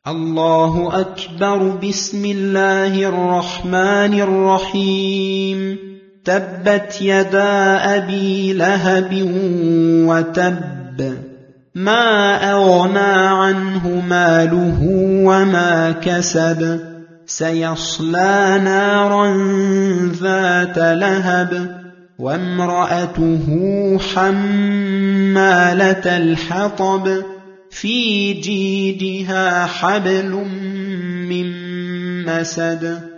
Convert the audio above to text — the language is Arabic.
الله أكبر. بسم الله الرحمن الرحيم. تبت يدا أبي لهب وتب، ما أغنى عنه ماله وما كسب، سيصلى نارا ذات لهب، وامرأته حمالة الحطب، في جيدها حبل من مسد.